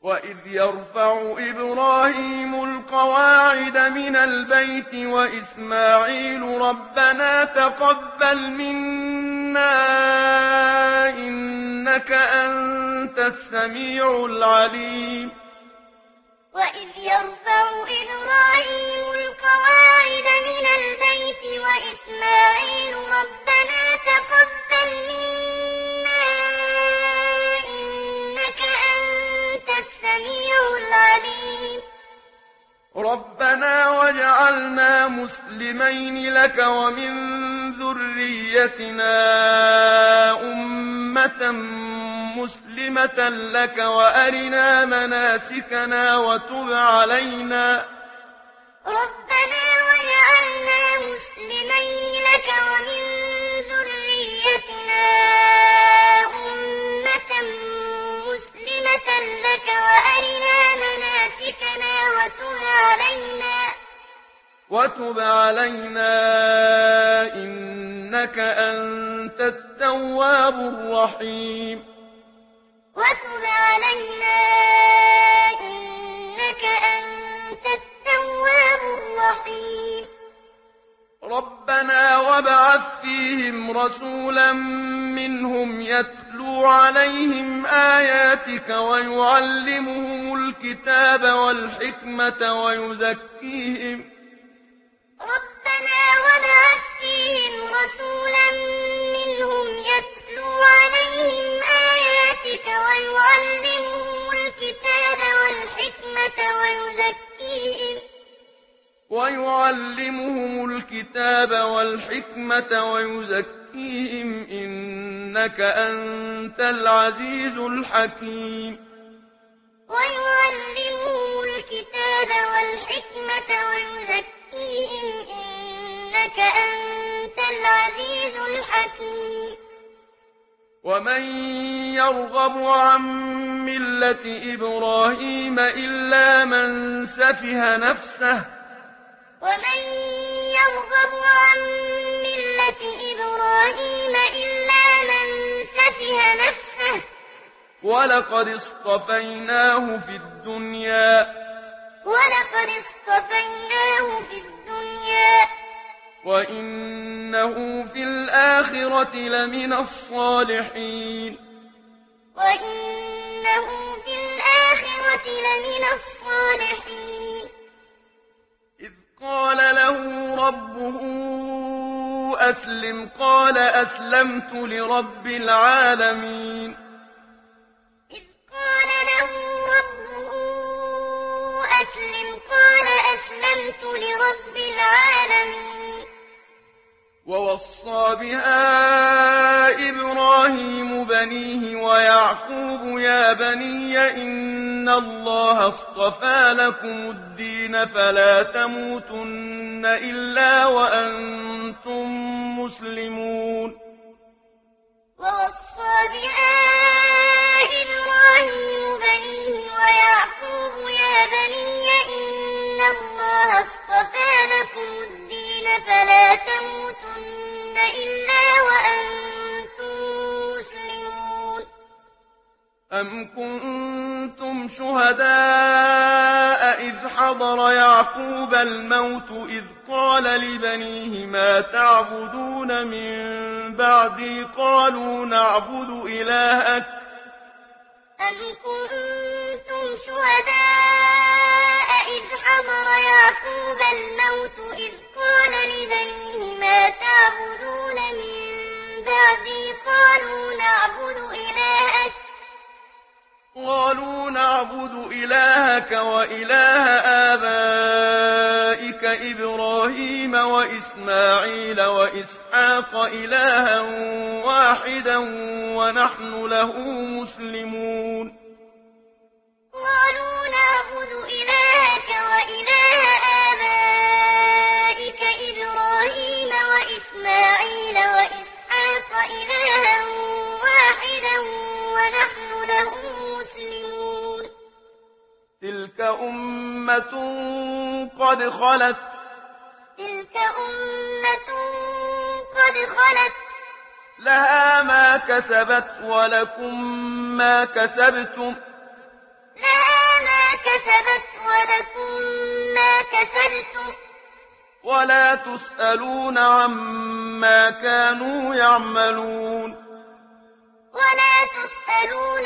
وإذ يرفع إبراهيم القواعد من البيت وإسماعيل ربنا تقبل منا إنك أنت السميع العليم وإذ يرفع إبراهيم القواعد من البيت وإسماعيل ربنا تقبل منا إنك أنت السميع العليم ربنا واجعلنا مسلمين لك ومن ذريتنا أمة مسلمة لك وأرنا مناسكنا وتب علينا ربنا واجعلنا مسلمين لك ومن ذريتنا أمة مسلمة لك وأرنا مناسكنا وتب علينا إنك أنت التواب الرحيم وتب علينا إنك أنت التواب الرحيم ربنا وابعث فيهم رسولا منهم يتلو عليهم آياتك ويعلمهم الكتاب والحكمة ويزكيهم ربنا وابعث فيهم رسولا منهم يتلو عليهم آياتك ويعلمهم الكتاب والحكمة ويزكيهم إنك أنت العزيز الحكيم ويعلمهم الكتاب والحكمة ويزكيهم إنك أنت العزيز الحكيم ومن يرغب عن ملة إبراهيم إلا من سفه نفسه ومن يرغب عن ملة إبراهيم إلا من سفه نفسه ولقد اصطفيناه في الدنيا وإنه في الآخرة لمن الصالحين إذ قال له ربه أسلم قال أسلمت لرب العالمين إذ قال له ربه أسلم قال أسلمت لرب العالمين ووصى بها إبراهيم بنيه ويعقوب يا بني إن الله اصطفى لكم الدين فلا تموتن إلا وأنتم مسلمون ووصى بها إبراهيم بنيه ويعقوب يا بني إن الله اصطفى لكم الدين فلا تموتن إلا وأنتم مسلمون أم كنتم شهداء إذ حضر يعقوب الموت إذ قال لبنيه ما تعبدون من بعدي قالوا نعبد إلهك أم كنتم شهداء إذ حضر يعقوب الموت إذ قال لبنيه ما تعبدون من بعدي قالوا نعبد إلهك وإله آبائك إبراهيم وإسماعيل وإسحاق إلها واحدا ونحن له مسلمون قالوا نعبد إلهك وإله آبائك إبراهيم وإسماعيل وإسحاق إلها واحدا ونحن له مسلمون تلك أمة قد خلت لها ما كسبت ولكم ما كسبتم لها كسبت ولكم ما كسبتم ولا تسألون عما كانوا يعملون. ولا تسألون